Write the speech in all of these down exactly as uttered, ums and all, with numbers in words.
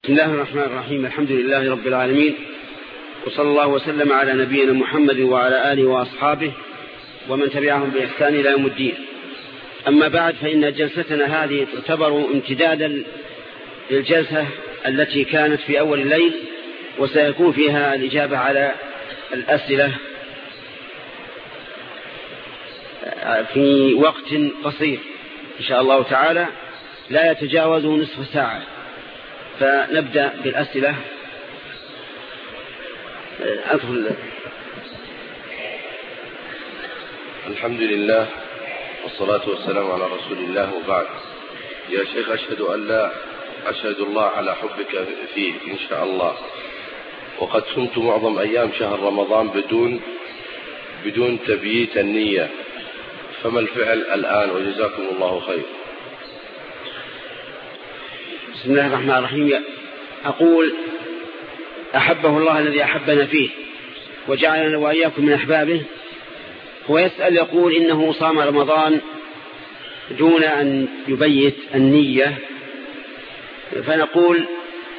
بسم الله الرحمن الرحيم. الحمد لله رب العالمين، وصلى الله وسلم على نبينا محمد وعلى آله وأصحابه ومن تبعهم بإحسان إلى يوم الدين. أما بعد، فإن جلستنا هذه تعتبر امتدادا للجلسة التي كانت في أول الليل، وسيكون فيها الإجابة على الأسئلة في وقت قصير إن شاء الله تعالى لا يتجاوز نصف ساعة. فنبدأ بالأسئلة. أدخل. الحمد لله والصلاة والسلام على رسول الله، وبعد. يا شيخ، أشهد أن لا أشهد الله على حبك فيه إن شاء الله، وقد صمت معظم أيام شهر رمضان بدون بدون تبييت النية، فما الفعل الآن؟ وجزاكم الله خير. بسم الله الرحمن الرحيم. أقول: أحبه الله الذي أحبنا فيه وجعلنا وإياكم من أحبابه. هو يسأل يقول إنه صام رمضان دون أن يبيت النية، فنقول: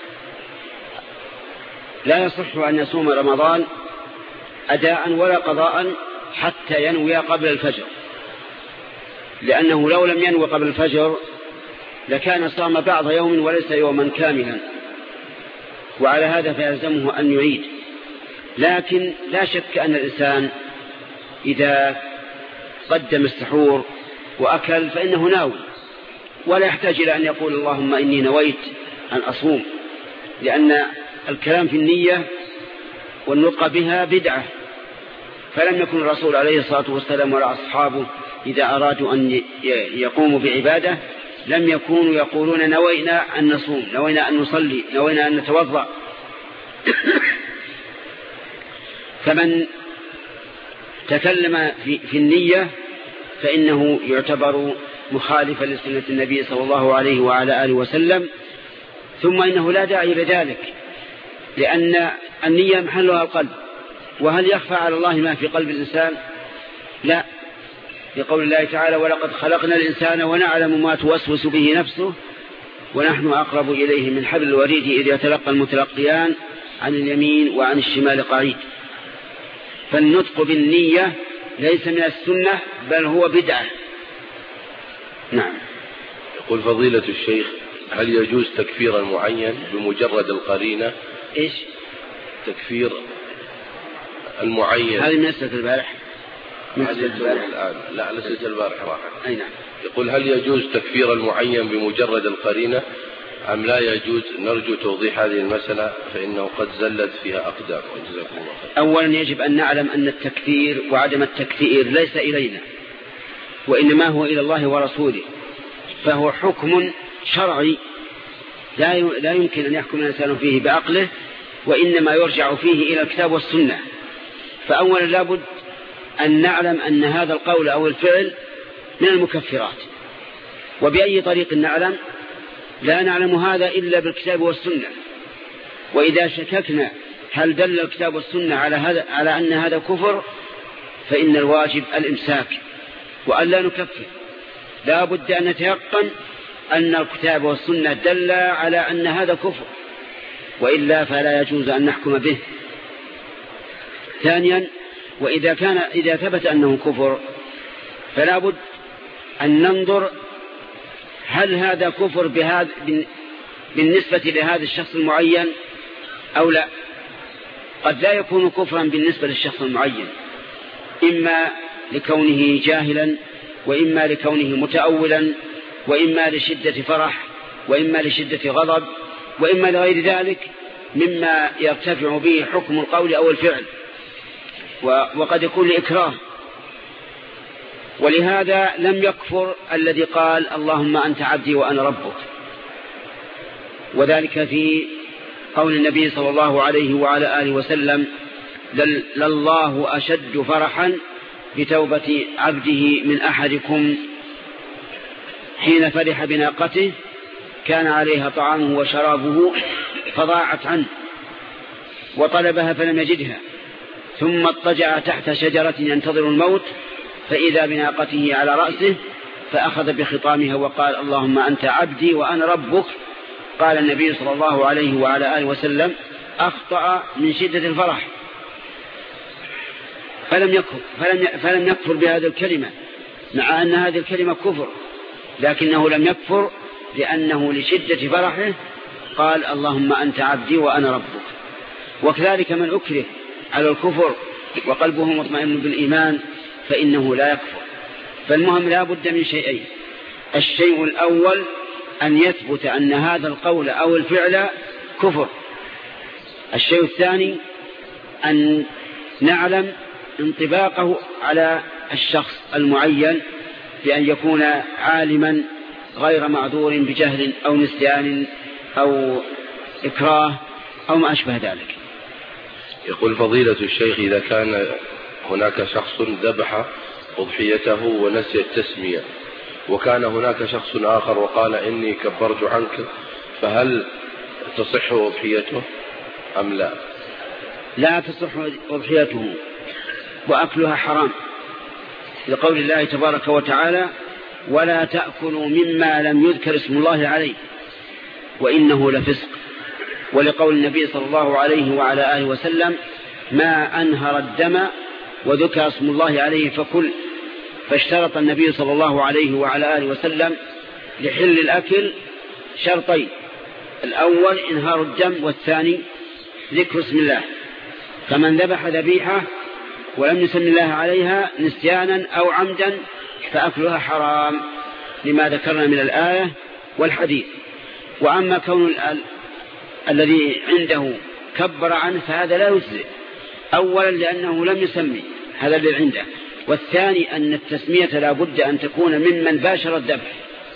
لا يصح أن يصوم رمضان أداء ولا قضاء حتى ينوي قبل الفجر، لأنه لو لم ينوي قبل الفجر لكان صام بعض يوم وليس يوما كاملا، وعلى هذا فيلزمه أن يعيد. لكن لا شك أن الإنسان إذا قدم السحور وأكل فإنه ناوي، ولا يحتاج إلى أن يقول اللهم إني نويت أن أصوم، لأن الكلام في النية والنطق بها بدعة. فلم يكن الرسول عليه الصلاة والسلام ولا أصحابه إذا أرادوا أن يقوموا بعبادة لم يكونوا يقولون نوينا أن نصوم، نوينا أن نصلي، نوينا أن نتوضأ. فمن تكلم في, في النية فإنه يعتبر مخالفا لسنة النبي صلى الله عليه وعلى آله وسلم. ثم إنه لا داعي لذلك، لأن النية محلها القلب، وهل يخفى على الله ما في قلب الإنسان؟ لا، لقول الله تعالى: ولقد خلقنا الإنسان ونعلم ما توسوس به نفسه ونحن أقرب إليه من حبل الوريد إذ يتلقى المتلقيان عن اليمين وعن الشمال قعيد. فالنطق بالنية ليس من السنة، بل هو بدعة. نعم. يقول فضيلة الشيخ: هل يجوز تكفير المعين بمجرد القرينة؟ إيش تكفير المعين؟ هذه من أسئلة البارح. الآن لا لسه البارح راحت. أي نعم. يقول: هل يجوز تكفير المعين بمجرد القرينة أم لا يجوز؟ نرجو توضيح هذه المسألة فإنه قد زلت فيها أقدام. وجزاكم الله خير. أولا يجب أن نعلم أن التكفير وعدم التكفير ليس إلينا، وإنما هو إلى الله ورسوله، فهو حكم شرعي لا يمكن أن يحكم الإنسان فيه بعقله، وإنما يرجع فيه إلى الكتاب والسنة. فأولا لابد أن نعلم أن هذا القول أو الفعل من المكفرات. وبأي طريق نعلم؟ لا نعلم هذا إلا بالكتاب والسنة. وإذا شككنا هل دل الكتاب والسنة على هذا على أن هذا كفر، فإن الواجب الإمساك وأن لا نكفر. لا بد أن نتيقن أن الكتاب والسنة دل على أن هذا كفر، وإلا فلا يجوز أن نحكم به. ثانيا، وإذا كان إذا ثبت أنه كفر فلا بد أن ننظر هل هذا كفر بهذا بالنسبة لهذا الشخص المعين أو لا. قد لا يكون كفرا بالنسبة للشخص المعين، إما لكونه جاهلا، وإما لكونه متأولا، وإما لشدة فرح، وإما لشدة غضب، وإما لغير ذلك مما يرتفع به حكم القول أو الفعل، وقد يكون لإكراه. ولهذا لم يكفر الذي قال اللهم أنت عبدي وأنا ربك، وذلك في قول النبي صلى الله عليه وعلى آله وسلم: لله أشد فرحا بتوبة عبده من أحدكم حين فرح بناقته كان عليها طعامه وشرابه فضاعت عنه وطلبها فلم يجدها، ثم اضطجع تحت شجرة ينتظر الموت فإذا بناقته على رأسه فأخذ بخطامها وقال اللهم أنت عبدي وأنا ربك، فقال النبي صلى الله عليه وعلى آله وسلم أخطأ من شدة الفرح، فلم يكفر, فلم فلم يكفر بهذه الكلمة، مع أن هذه الكلمة كفر، لكنه لم يكفر لأنه لشدة فرحه قال اللهم أنت عبدي وأنا ربك. وكذلك من أكره على الكفر وقلبه مطمئن بالإيمان فإنه لا يكفر. فالمهم لا بد من شيئين: الشيء الأول أن يثبت أن هذا القول أو الفعل كفر. الشيء الثاني أن نعلم انطباقه على الشخص المعين بأن يكون عالما غير معذور بجهل أو نسيان أو إكراه أو ما أشبه ذلك. يقول فضيلة الشيخ: إذا كان هناك شخص ذبح أضحيته ونسي التسمية، وكان هناك شخص آخر وقال إني كبرت عنك، فهل تصح أضحيته أم لا؟ لا تصح أضحيته، وأكلها حرام، لقول الله تبارك وتعالى: ولا تأكلوا مما لم يذكر اسم الله عليه وإنه لفسق. ولقول النبي صلى الله عليه وعلى آله وسلم: ما أنهر الدم وذكر اسم الله عليه فكل. فاشترط النبي صلى الله عليه وعلى آله وسلم لحل الأكل شرطين: الأول إنهار الدم، والثاني ذكر اسم الله. فمن ذبح ذبيحة ولم يسم الله عليها نسيانا أو عمدا فأكلها حرام، لما ذكرنا من الآية والحديث. وأما كون ال... الذي عنده كبر عنه فهذا لا يجزئ، أولا لأنه لم يسمي، هذا الذي عنده، والثاني أن التسمية لا بد أن تكون ممن باشر الذبح،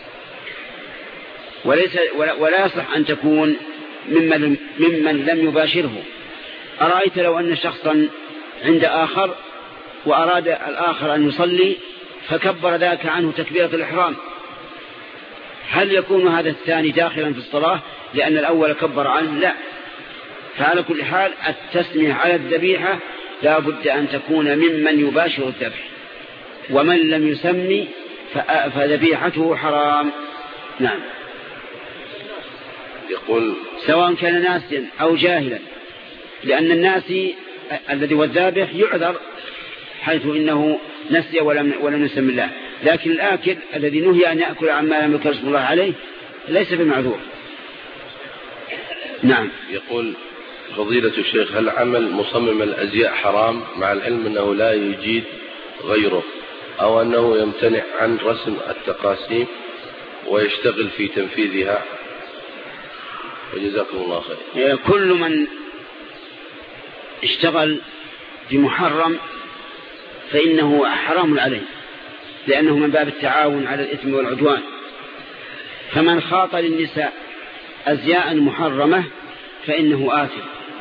وليس ولا يصح أن تكون ممن, ممن لم يباشره. أرأيت لو أن شخصا عند آخر وأراد الآخر أن يصلي فكبر ذاك عنه تكبيرة الإحرام، هل يكون هذا الثاني داخلا في الصلاة لأن الأول كبر عنه؟ لا. فعلى كل حال التسمية على الذبيحة لا بد أن تكون ممن يباشر الذبح، ومن لم يسمي فذبيحته حرام. نعم. يقول سواء كان ناسيا أو جاهلا، لأن الناسي الذي هو الذابح يعذر حيث إنه نسي ولم, ولم يسمي الله، لكن الآكل الذي نهي أن يأكل عما لم يذكر اسم الله عليه ليس بمعذور. نعم. يقول فضيلة الشيخ: هل عمل مصمم الأزياء حرام مع العلم أنه لا يجيد غيره، أو أنه يمتنع عن رسم التقاسيم ويشتغل في تنفيذها؟ وجزاكم الله خير. كل من اشتغل بمحرم فإنه حرام عليه، لأنه من باب التعاون على الإثم والعدوان. فمن خاط للنساء أزياء محرمة فإنه آثم،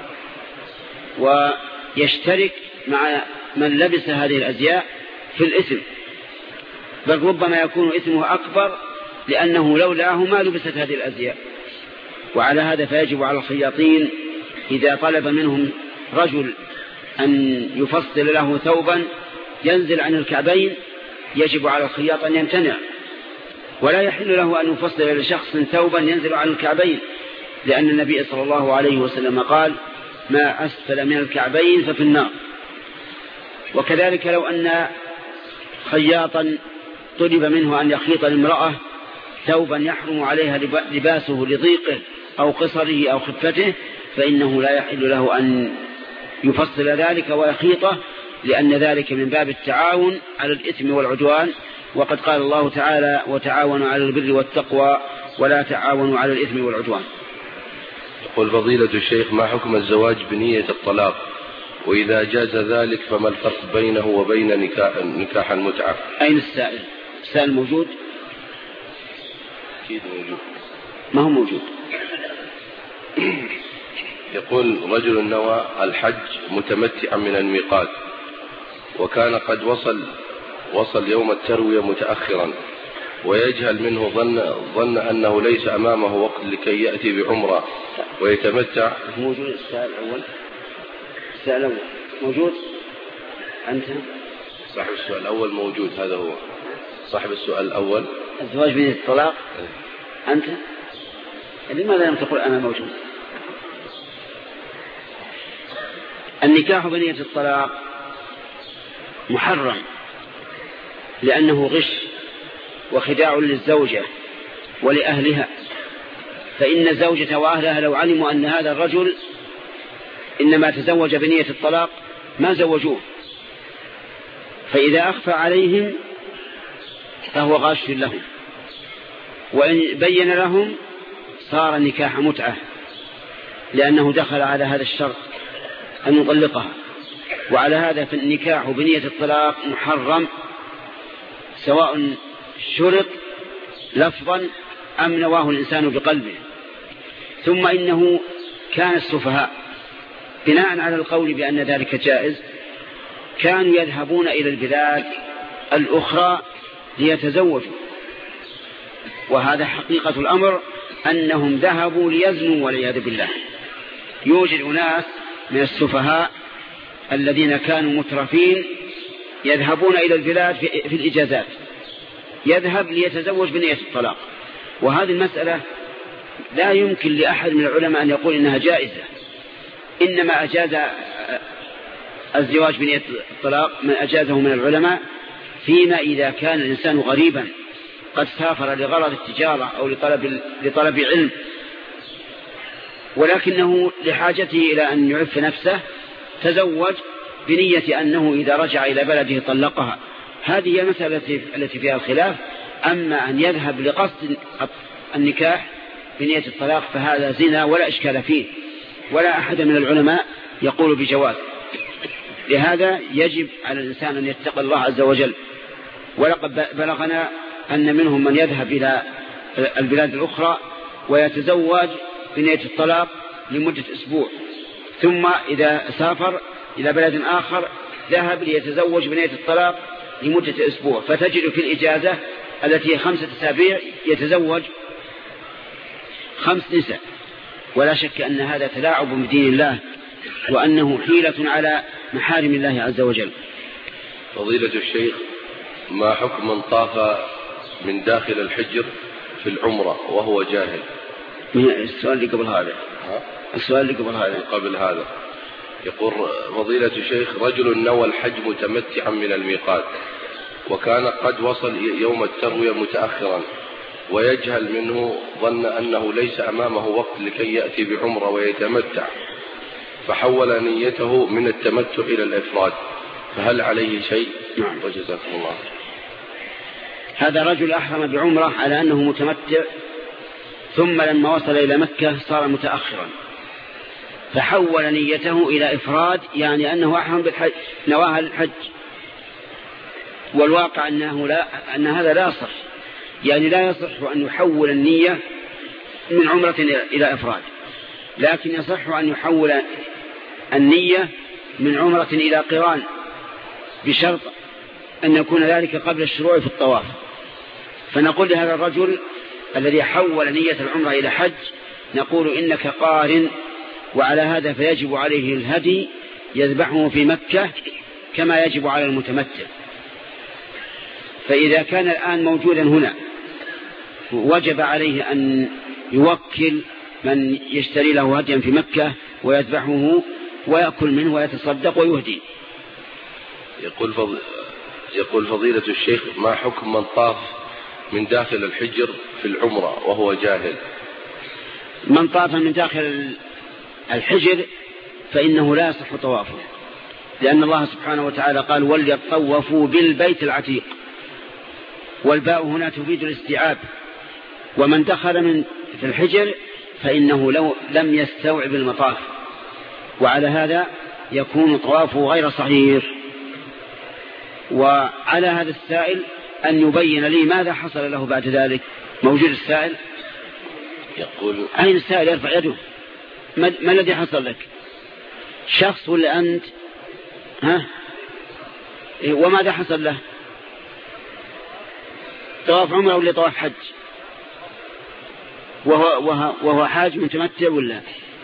ويشترك مع من لبس هذه الأزياء في الإثم، بل ربما يكون إثمه أكبر لأنه لولاه ما لبست هذه الأزياء. وعلى هذا فيجب على الخياطين إذا طلب منهم رجل أن يفصل له ثوبا ينزل عن الكعبين يجب على الخياط أن يمتنع، ولا يحل له أن يفصل لشخص ثوبا ينزل عن الكعبين، لأن النبي صلى الله عليه وسلم قال: ما أسفل من الكعبين ففي النار. وكذلك لو أن خياطا طلب منه أن يخيط لامرأة ثوبا يحرم عليها لباسه لضيقه أو قصره أو خفته، فإنه لا يحل له أن يفصل ذلك ويخيطه، لأن ذلك من باب التعاون على الإثم والعدوان. وقد قال الله تعالى: وتعاونوا على البر والتقوى ولا تعاونوا على الإثم والعدوان. يقول فضيلة الشيخ: ما حكم الزواج بنية الطلاق؟ وإذا جاز ذلك فما الفرق بينه وبين نكاح, نكاح المتعة؟ أين السائل؟ السائل موجود؟ أكيد موجود. ما هو موجود. يقول: رجل نوى الحج متمتعا من الميقات، وكان قد وصل وصل يوم التروية متأخرا، ويجهل منه ظن, ظن أنه ليس أمامه وقت لكي يأتي بعمرة ويتمتع. موجود السؤال الأول. السؤال الأول موجود. أنت صاحب السؤال الأول موجود، هذا هو صاحب السؤال الأول. الزواج بنية الطلاق. أنت لماذا لم تقل أنا موجود؟ النكاح بنية الطلاق محرم لأنه غش وخداع للزوجة ولأهلها، فإن الزوجة وأهلها لو علموا أن هذا الرجل إنما تزوج بنية الطلاق ما زوجوه، فإذا أخفى عليهم فهو غاش لهم، وإن بين لهم صار النكاح متعة لأنه دخل على هذا الشرط أن يطلقها. وعلى هذا فالنكاح بنية الطلاق محرم سواء شرط لفظا أم نواه الإنسان بقلبه. ثم إنه كان السفهاء بناء على القول بأن ذلك جائز كانوا يذهبون إلى البلاد الأخرى ليتزوجوا، وهذا حقيقة الأمر أنهم ذهبوا ليزنوا والعياذ بالله. يوجد أناس من السفهاء الذين كانوا مترفين يذهبون إلى البلاد في الإجازات، يذهب ليتزوج بنية الطلاق، وهذه المسألة لا يمكن لأحد من العلماء أن يقول إنها جائزة، إنما أجاز الزواج بنية الطلاق من أجازه من العلماء فيما إذا كان الإنسان غريبا قد سافر لغرض التجارة أو لطلب, لطلب علم، ولكنه لحاجته إلى أن يعف نفسه تزوج بنية أنه إذا رجع إلى بلده طلقها. هذه هي المسألة التي فيها الخلاف. أما أن يذهب لقصد النكاح بنية الطلاق فهذا زنا ولا إشكال فيه، ولا أحد من العلماء يقول بجواز. لهذا يجب على الإنسان أن يتقي الله عز وجل. ولقد بلغنا أن منهم من يذهب إلى البلاد الأخرى ويتزوج بنية الطلاق لمدة أسبوع، ثم إذا سافر إلى بلد آخر ذهب ليتزوج بنية الطلاق لمدة أسبوع، فتجد في الإجازة التي هي خمسة أسابيع يتزوج خمس نساء. ولا شك أن هذا تلاعب بدين الله وأنه حيلة على محارم الله عز وجل. فضيلة الشيخ، ما حكم من طاف من داخل الحجر في العمرة وهو جاهل؟ السؤال اللي قبل هذا السؤال اللي قبل هذا قبل هذا يقول فضيلة الشيخ، رجل نوى الحج متمتعا من الميقات وكان قد وصل يوم التروية متأخرا ويجهل منه ظن أنه ليس أمامه وقت لكي يأتي بعمرة ويتمتع، فحول نيته من التمتع إلى الإفراد، فهل عليه شيء؟ نعم. وجزاكم الله. هذا رجل أحرم بعمرة على أنه متمتع، ثم لما وصل إلى مكة صار متأخرا فحول نيته إلى إفراد، يعني أنه أحرم بالحج نواها الحج، والواقع أنه لا أن هذا لا يصح، يعني لا يصح أن يحول النية من عمرة إلى إفراد، لكن يصح أن يحول النية من عمرة إلى قران بشرط أن يكون ذلك قبل الشروع في الطواف. فنقول لهذا الرجل الذي حول نية العمرة إلى حج نقول إنك قارن، وعلى هذا فيجب عليه الهدي يذبحه في مكة كما يجب على المتمتع. فإذا كان الآن موجودا هنا وجب عليه أن يوكل من يشتري له هديا في مكة ويذبحه ويأكل منه ويتصدق ويهدي. يقول فض... يقول فضيلة الشيخ، ما حكم من طاف من داخل الحجر في العمرة وهو جاهل؟ من طاف من داخل الحجر فإنه لا يصح طوافه، لأن الله سبحانه وتعالى قال وليطوفوا بالبيت العتيق، والباء هنا تفيد الاستيعاب. ومن دخل من في الحجر فإنه لو لم يستوعب المطاف، وعلى هذا يكون طوافه غير صحيح. وعلى هذا السائل أن يبين لي ماذا حصل له بعد ذلك. موجود السائل؟ يقول أين السائل؟ يرفع يده. ما, ما الذي حصل لك؟ شخص ولا أنت؟ ها؟ وماذا حصل له؟ طواف عمره ولا طواف حج؟ وهو, وهو, وهو حاج متمتع ولا؟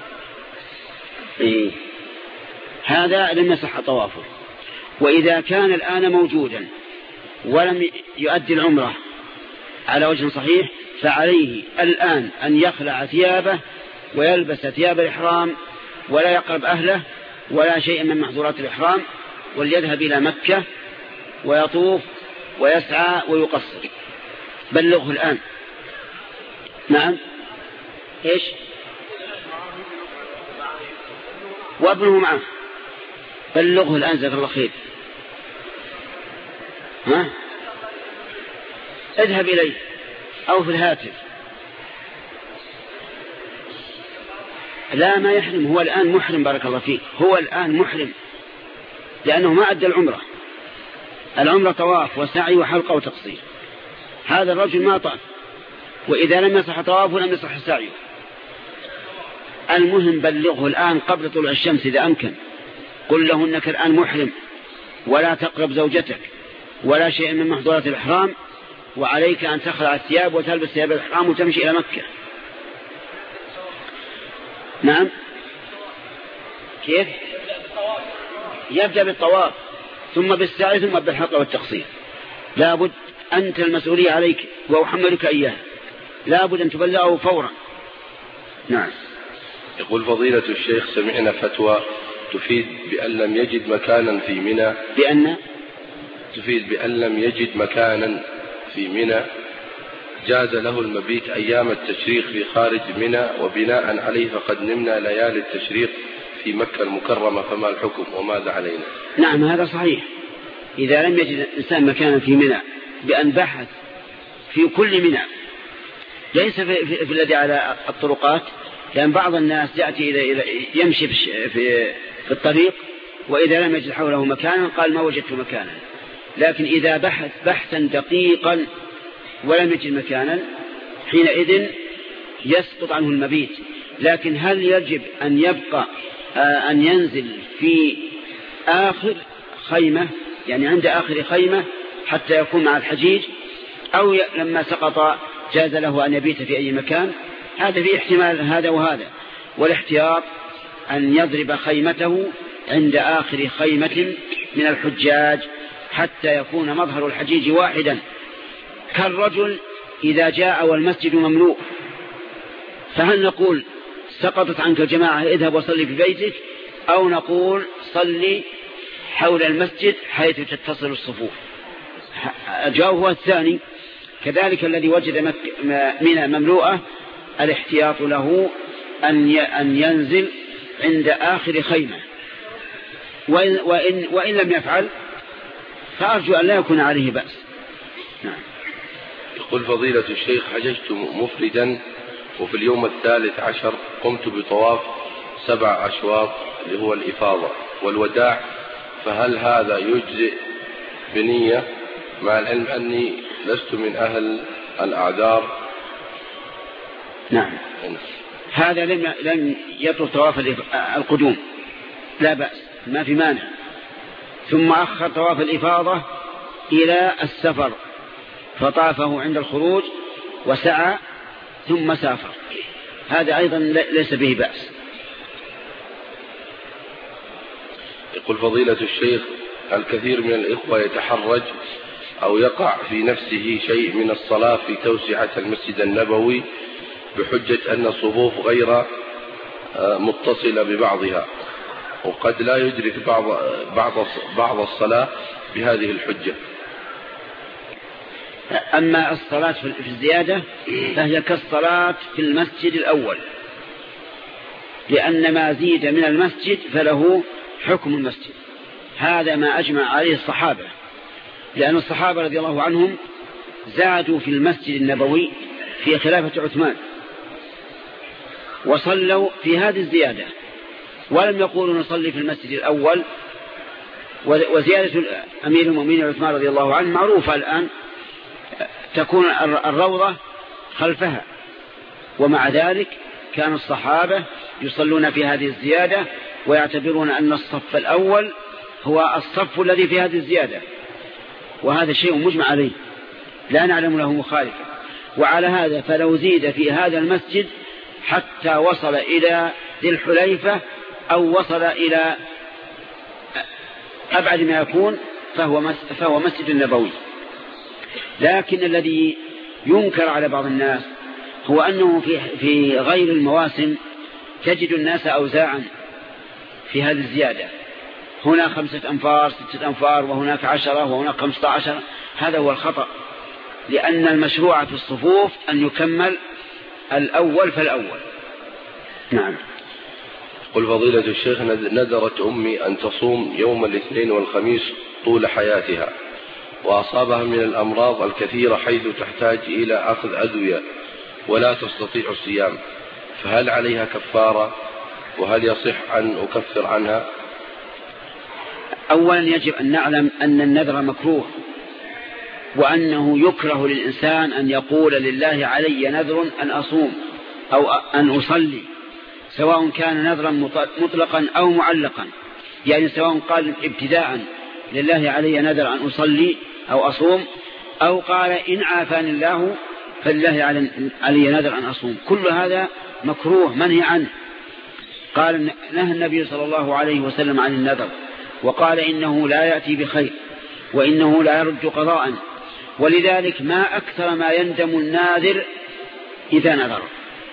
إيه؟ هذا لم يصح طوافه. وإذا كان الآن موجودا ولم يؤدي العمرة على وجه صحيح فعليه الآن أن يخلع ثيابه ويلبس ثياب الإحرام ولا يقرب أهله ولا شيء من محظورات الإحرام، وليذهب إلى مكة ويطوف ويسعى ويقصر. بلغه الآن. نعم. إيش؟ وابنه معه. بلغه الآن جزاك الله خير. ها؟ اذهب إليه أو في الهاتف. لا ما يحرم، هو الآن محرم بارك الله فيك، هو الآن محرم لأنه ما أدى العمرة. العمرة طواف وسعي وحلقة وتقصير. هذا الرجل ما طاف، وإذا لم يصح طوافه لم يصح سعيه. المهم بلغه الآن قبل طلوع الشمس إذا أمكن. قل له إنك الآن محرم ولا تقرب زوجتك ولا شيء من محظورات الإحرام، وعليك أن تخلع الثياب وتلبس ثياب الإحرام وتمشي إلى مكة. نعم. كيف؟ يبدأ بالطواف ثم بالسعي ثم بالحلقة والتقصير. لابد أنت المسؤولية عليك وأحملك إياه، لابد أن تبلغه فورا. نعم. يقول فضيلة الشيخ سمعنا فتوى تفيد بأن لم يجد مكانا في منى بأن تفيد بأن لم يجد مكانا في منى جاز له المبيت أيام التشريق في خارج منى، وبناء عليه فقد نمنا ليالي التشريق في مكة المكرمة، فما الحكم وماذا علينا؟ نعم هذا صحيح. إذا لم يجد الإنسان مكانا في منى بأن بحث في كل منى، ليس في, في, في الذي على الطرقات، لأن بعض الناس يأتي إلى يمشي في, في, في الطريق وإذا لم يجد حوله مكانا قال ما وجدت مكانا. لكن إذا بحث بحثا دقيقا ولم يجد مكانا حينئذ يسقط عنه المبيت. لكن هل يجب أن يبقى أن ينزل في آخر خيمة، يعني عند آخر خيمة حتى يكون مع الحجيج، أو لما سقط جاز له أن يبيت في أي مكان؟ هذا فيه احتمال هذا وهذا. والاحتياط أن يضرب خيمته عند آخر خيمة من الحجاج حتى يكون مظهر الحجيج واحدا. كالرجل إذا جاء والمسجد مملوء، فهل نقول سقطت عنك الجماعة اذهب وصلي في بيتك، أو نقول صلي حول المسجد حيث تتصل الصفوف؟ الجواب هو الثاني. كذلك الذي وجد منى مملوءة الاحتياط له أن ينزل عند آخر خيمة، وإن, وإن, وإن لم يفعل فأرجو أن لا يكون عليه بأس. نعم. يقول فضيلة الشيخ حججت مفردا وفي اليوم الثالث عشر قمت بطواف سبع أشواط اللي هو الإفاضة والوداع، فهل هذا يجزئ بنية مع العلم أني لست من أهل الأعذار؟ نعم. هذا لم لم يطلب طواف القدوم لا بأس، ما في مانع. ثم أخر طواف الإفاضة إلى السفر فطافه عند الخروج وسعى ثم سافر، هذا أيضا ليس به بأس. يقول فضيلة الشيخ الكثير من الإخوة يتحرج أو يقع في نفسه شيء من الصلاة في توسعة المسجد النبوي بحجة أن الصفوف غير متصلة ببعضها، وقد لا يدرك بعض بعض بعض الصلاة بهذه الحجة. أما الصلاة في الزيادة فهي كالصلاة في المسجد الأول، لأن ما زيد من المسجد فله حكم المسجد. هذا ما أجمع عليه الصحابة، لأن الصحابة رضي الله عنهم زادوا في المسجد النبوي في خلافة عثمان وصلوا في هذه الزيادة، ولم يقولوا نصلي في المسجد الأول. وزيادة أمير المؤمنين عثمان رضي الله عنه معروفة الآن، تكون الروضة خلفها، ومع ذلك كان الصحابة يصلون في هذه الزيادة ويعتبرون أن الصف الأول هو الصف الذي في هذه الزيادة، وهذا شيء مجمع عليه لا نعلم له مخالفة. وعلى هذا فلو زيد في هذا المسجد حتى وصل إلى ذي الحليفة أو وصل إلى أبعد ما يكون فهو فهو مسجد نبوي. لكن الذي ينكر على بعض الناس هو أنه في, في غير المواسم تجد الناس أوزاعا في هذه الزيادة، هنا خمسة أنفار ستة أنفار وهناك عشرة وهناك خمسة عشر. هذا هو الخطأ، لأن المشروع في الصفوف أن يكمل الأول فالأول. نعم. قل فضيلة الشيخ، نذرت أمي أن تصوم يوم الاثنين والخميس طول حياتها، وأصابها من الأمراض الكثيرة حيث تحتاج إلى أخذ أدوية ولا تستطيع الصيام، فهل عليها كفارة؟ وهل يصح أن أكفر عنها؟ أولا يجب أن نعلم أن النذر مكروه، وأنه يكره للإنسان أن يقول لله علي نذر أن أصوم أو أن أصلي، سواء كان نذرا مطلقا أو معلقا. يعني سواء قال ابتداء لله علي نذر أن أصلي أو أصوم، أو قال إن عافاني الله فلله علي نذر أن أصوم، كل هذا مكروه منهي عنه. قال نهى النبي صلى الله عليه وسلم عن النذر، وقال إنه لا يأتي بخير وإنه لا يرد قضاء، ولذلك ما أكثر ما يندم الناذر إذا نذر،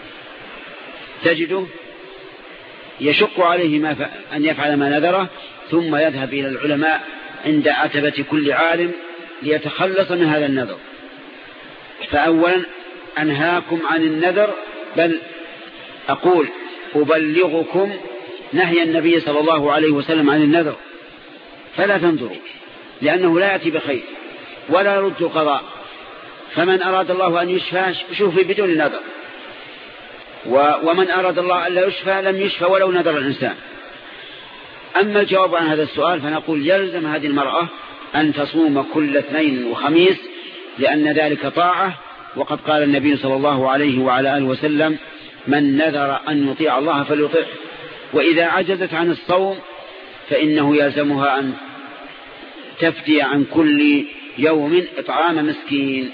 تجده يشق عليه ما ف... أن يفعل ما نذره، ثم يذهب إلى العلماء عند عتبة كل عالم ليتخلص من هذا النذر. فأولا أنهاكم عن النذر، بل أقول أبلغكم نهي النبي صلى الله عليه وسلم عن النذر، فلا تنظروا، لأنه لا يأتي بخير ولا يرد قضاء. فمن أراد الله أن يشفى شوفي بدون نذر، ومن أراد الله أن لا يشفى لم يشفى ولو نذر الإنسان. أما الجواب عن هذا السؤال فنقول يلزم هذه المرأة أن تصوم كل اثنين وخميس، لأن ذلك طاعة، وقد قال النبي صلى الله عليه وعلى آله وسلم من نذر أن يطيع الله فليطيعه، وإذا عجزت عن الصوم فإنه يلزمها أن تفدي عن كل يوم إطعام مسكين.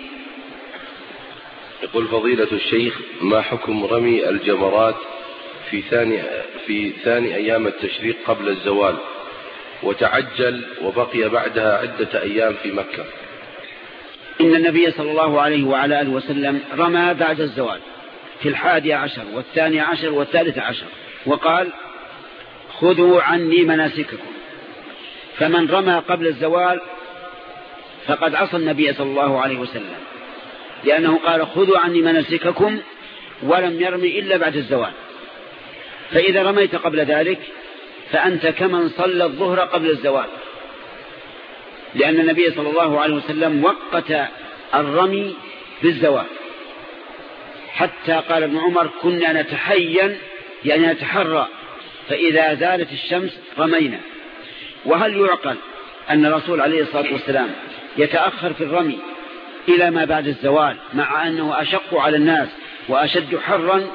يقول فضيلة الشيخ، ما حكم رمي الجمرات في ثاني, في ثاني أيام التشريق قبل الزوال، وتعجل وبقي بعدها عدة أيام في مكة؟ إن النبي صلى الله عليه وعلى آله وسلم رمى بعد الزوال في الحادي عشر والثاني عشر والثالث عشر، وقال خذوا عني مناسككم. فمن رمى قبل الزوال فقد عصى النبي صلى الله عليه وسلم، لأنه قال خذوا عني مناسككم، ولم يرمي إلا بعد الزوال. فإذا رميت قبل ذلك فأنت كمن صلى الظهر قبل الزوال، لأن النبي صلى الله عليه وسلم وقت الرمي بالزوال، حتى قال ابن عمر كنا نتحين يعني نتحرى، فإذا زالت الشمس رمينا. وهل يعقل أن الرسول عليه الصلاة والسلام يتأخر في الرمي إلى ما بعد الزوال، مع أنه أشق على الناس وأشد حرا،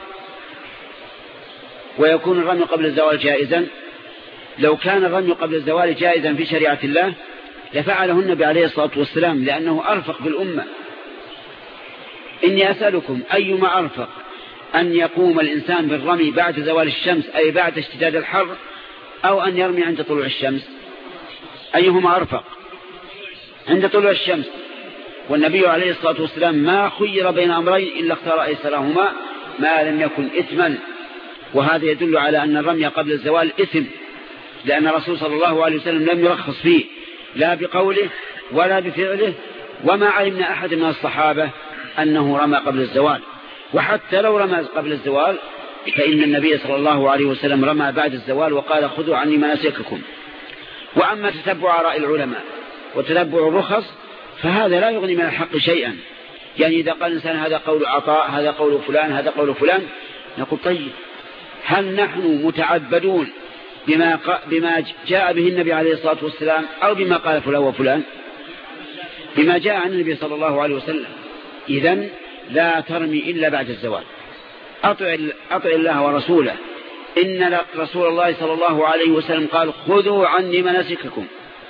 ويكون الرمي قبل الزوال جائزا؟ لو كان الرمي قبل الزوال جائزا في شريعة الله لفعله النبي عليه الصلاة والسلام، لأنه أرفق بالأمة. إني أسألكم أيما أرفق، أن يقوم الإنسان بالرمي بعد زوال الشمس أي بعد اشتداد الحر، أو أن يرمي عند طلوع الشمس؟ أيهما أرفق؟ عند طلوع الشمس. والنبي عليه الصلاة والسلام ما خير بين أمرين إلا اختار أيسرهما ما لم يكن إثما، وهذا يدل على أن الرمي قبل الزوال إثم، لأن الرسول صلى الله عليه وسلم لم يرخص فيه لا بقوله ولا بفعله، وما علمنا أحد من الصحابة أنه رمى قبل الزوال. وحتى لو رمى قبل الزوال فإن النبي صلى الله عليه وسلم رمى بعد الزوال وقال خذوا عني مناسككم. وأما تتبع آراء العلماء وتتبع الرخص فهذا لا يغني من الحق شيئا. يعني إذا قال الإنسان هذا قول عطاء، هذا قول فلان، هذا قول فلان، نقول طيب هل نحن متعبدون بما, بما جاء به النبي عليه الصلاة والسلام أو بما قال فلان وفلان؟ بما جاء عن النبي صلى الله عليه وسلم. إذن لا ترمي إلا بعد الزوال. أطع, أطع الله ورسوله. إن رسول الله صلى الله عليه وسلم قال خذوا عني مناسككم.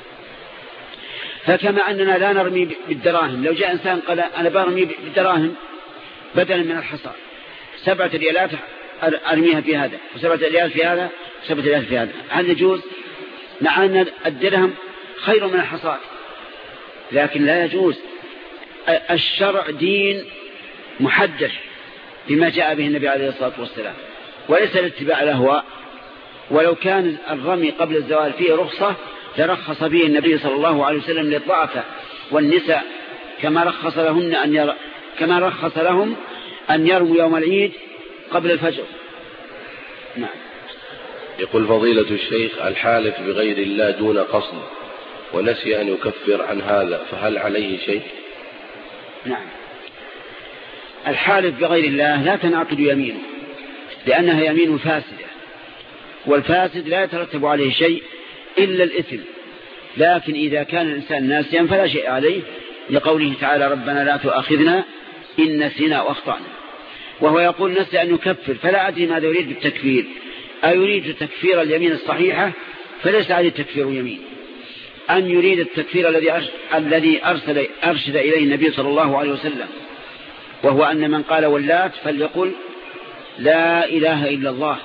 فكما أننا لا نرمي بالدراهم، لو جاء إنسان قال أنا برمي بالدراهم بدلا من الحصى، سبعة ريالات أرميها في هذا وسبعة ريال في هذا وسبعة ريال في هذا، هل يجوز؟ مع أن الدرهم خير من الحصى، لكن لا يجوز. الشرع دين محدد بما جاء به النبي عليه الصلاة والسلام، وليس لاتباع الأهواء. ولو كان الرمي قبل الزوال فيه رخصة لرخص به النبي صلى الله عليه وسلم للضعفاء والنساء، كما رخص لهن أن ير... كما رخص لهم أن يرموا يوم العيد قبل الفجر. نعم. يقول فضيلة الشيخ: الحالف بغير الله دون قصد ونسي أن يكفر عن هذا، فهل عليه شيء؟ نعم. الحالف بغير الله لا تنعقد يمينه، لأنها يمين فاسدة، والفاسد لا يترتب عليه شيء إلا الإثم. لكن إذا كان الإنسان ناسيا فلا شيء عليه، لقوله تعالى: ربنا لا تؤاخذنا إن نسينا وأخطأنا. وهو يقول نسي أن يكفر، فلا أدري ماذا يريد بالتكفير. أيريد تكفير اليمين الصحيحة فليس عليه تكفير يمين، أن يريد التكفير الذي الذي أرسل أرشد إليه النبي صلى الله عليه وسلم، وهو أن من قال واللات فليقل لا إله إلا الله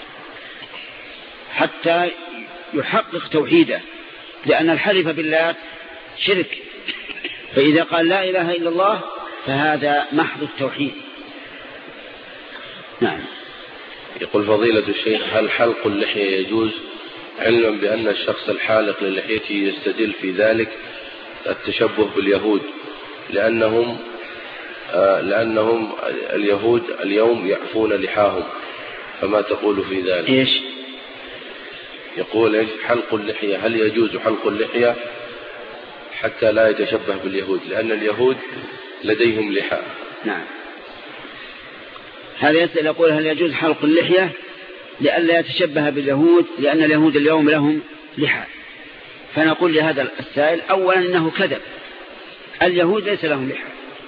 حتى يحقق توحيده، لأن الحلف باللات شرك، فإذا قال لا إله إلا الله فهذا محض التوحيد. نعم. يقول فضيلة الشيخ: هل حلق اللحية يجوز، علما بأن الشخص الحالق للحيته يستدل في ذلك التشبه باليهود، لأنهم آه لأنهم اليهود اليوم يعفون لحاهم، فما تقول في ذلك؟ إيش؟ يقول إيش حلق اللحية، هل يجوز حلق اللحية حتى لا يتشبه باليهود، لأن اليهود لديهم لحى؟ نعم. هذا يسأل يقول: هل يجوز حلق اللحية لئلا يتشبه باليهود، لأن اليهود اليوم لهم لحى؟ فنقول لهذا السائل: أولا إنه كذب، اليهود ليس لهم لحى،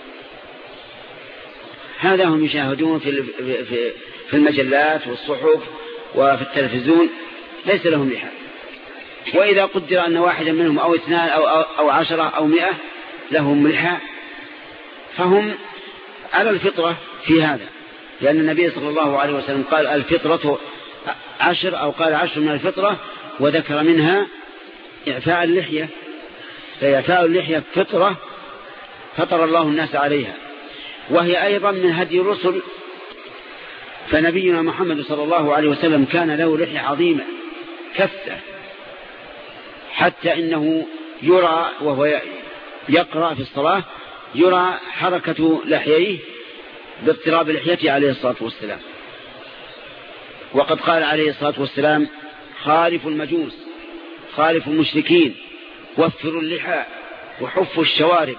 هذا هم يشاهدون في في المجلات والصحف وفي التلفزيون، ليس لهم لحى. وإذا قدر أن واحدا منهم أو اثنان أو, أو عشرة أو مئة لهم لحى فهم على الفطرة في هذا، لأن النبي صلى الله عليه وسلم قال: الفطرة عشر، أو قال عشر من الفطرة، وذكر منها إعفاء اللحية، فإعفاء اللحية فطرة فطر الله الناس عليها، وهي أيضا من هدي الرسل. فنبينا محمد صلى الله عليه وسلم كان له لحية عظيمة كثة، حتى إنه يرى وهو يقرأ في الصلاة يرى حركة لحييه باضطراب لحيته عليه الصلاة والسلام. وقد قال عليه الصلاة والسلام: خالفوا المجوس، خالفوا المشركين، وفروا اللحى، وحفوا الشوارب.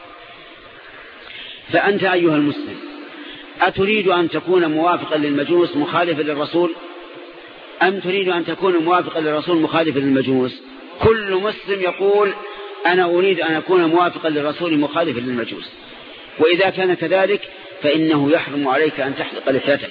فأنت أيها المسلم أتريد أن تكون موافقا للمجوس مخالفا للرسول، أم تريد أن تكون موافقا للرسول مخالفا للمجوس؟ كل مسلم يقول: أنا أريد أن أكون موافقا للرسول مخالفا للمجوس. وإذا كان كذلك فإنه يحرم عليك أن تحلق لحيتك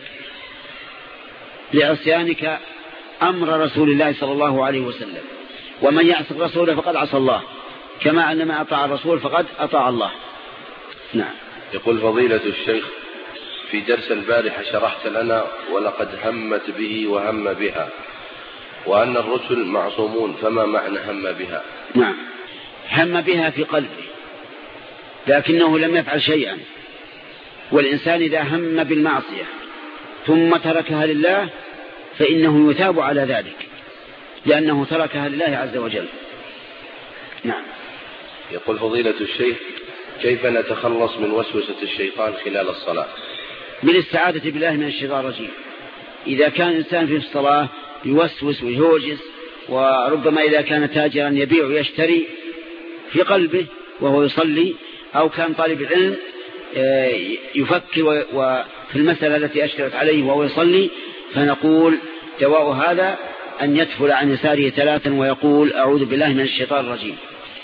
لعصيانك أمر رسول الله صلى الله عليه وسلم، ومن يعص الرسول فقد عصى الله، كما أن ما أطاع الرسول فقد أطاع الله. نعم. يقول فضيلة الشيخ: في درس البارحة شرحت لنا ولقد همت به وهم بها، وأن الرسل معصومون، فما معنى هم بها؟ نعم، هم بها في قلبه لكنه لم يفعل شيئا. والإنسان إذا هم بالمعصية ثم تركها لله فإنه يثاب على ذلك، لأنه تركها لله عز وجل. نعم. يقول فضيلة الشيخ: كيف نتخلص من وسوسة الشيطان خلال الصلاة؟ بالاستعاذة بالله من الشيطان الرجيم. إذا كان الإنسان في الصلاة يوسوس ويهوجس، وربما إذا كان تاجرا يبيع ويشتري في قلبه وهو يصلي، أو كان طالب العلم يفكر وفي المسألة التي أشكلت عليه وهو يصلي، فنقول دواء هذا أن يتفل عن يساره ثلاثا ويقول: أعوذ بالله من الشيطان الرجيم.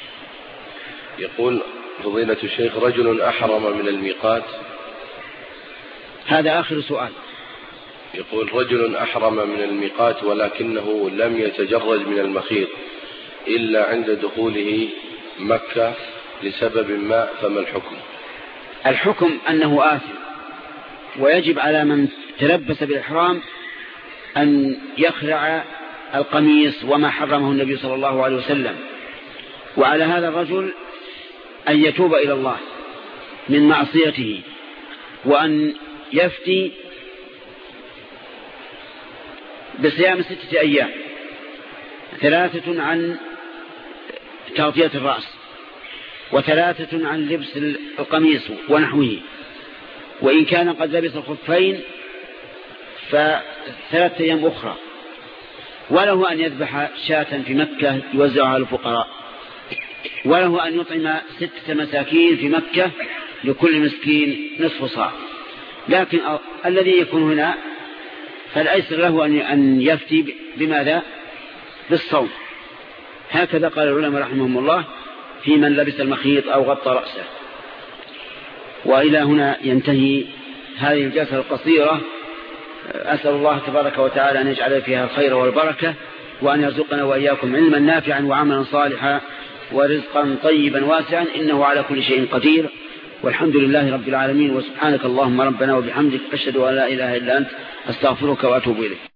يقول فضيلة الشيخ: رجل أحرم من الميقات. هذا آخر سؤال. يقول: رجل أحرم من الميقات ولكنه لم يتجرد من المخيط إلا عند دخوله مكة لسبب ما، فما الحكم؟ الحكم أنه آثم، ويجب على من تلبس بالإحرام أن يخلع القميص وما حرمه النبي صلى الله عليه وسلم. وعلى هذا الرجل أن يتوب إلى الله من معصيته، وأن يفتي بصيام ستة أيام، ثلاثة عن تغطية الرأس، وثلاثة عن لبس القميص ونحوه، وإن كان قد لبس الخفين فثلاثة أيام أخرى. وله أن يذبح شاة في مكة يوزعها على الفقراء، وله أن يطعم ستة مساكين في مكة لكل مسكين نصف صاع. لكن الذي يكون هنا فالأيسر له أن يفتي بماذا؟ بالصوم. هكذا قال العلماء رحمهم الله في من لبس المخيط أو غطى رأسه. وإلى هنا ينتهي هذه الجلسة القصيرة. أسأل الله تبارك وتعالى أن يجعل فيها الخير والبركة، وأن يرزقنا وإياكم علما نافعا وعملا صالحا ورزقا طيبا واسعا، إنه على كل شيء قدير. والحمد لله رب العالمين. وسبحانك اللهم ربنا وبحمدك، أشهد أن لا إله إلا أنت، أستغفرك وأتوب إليك.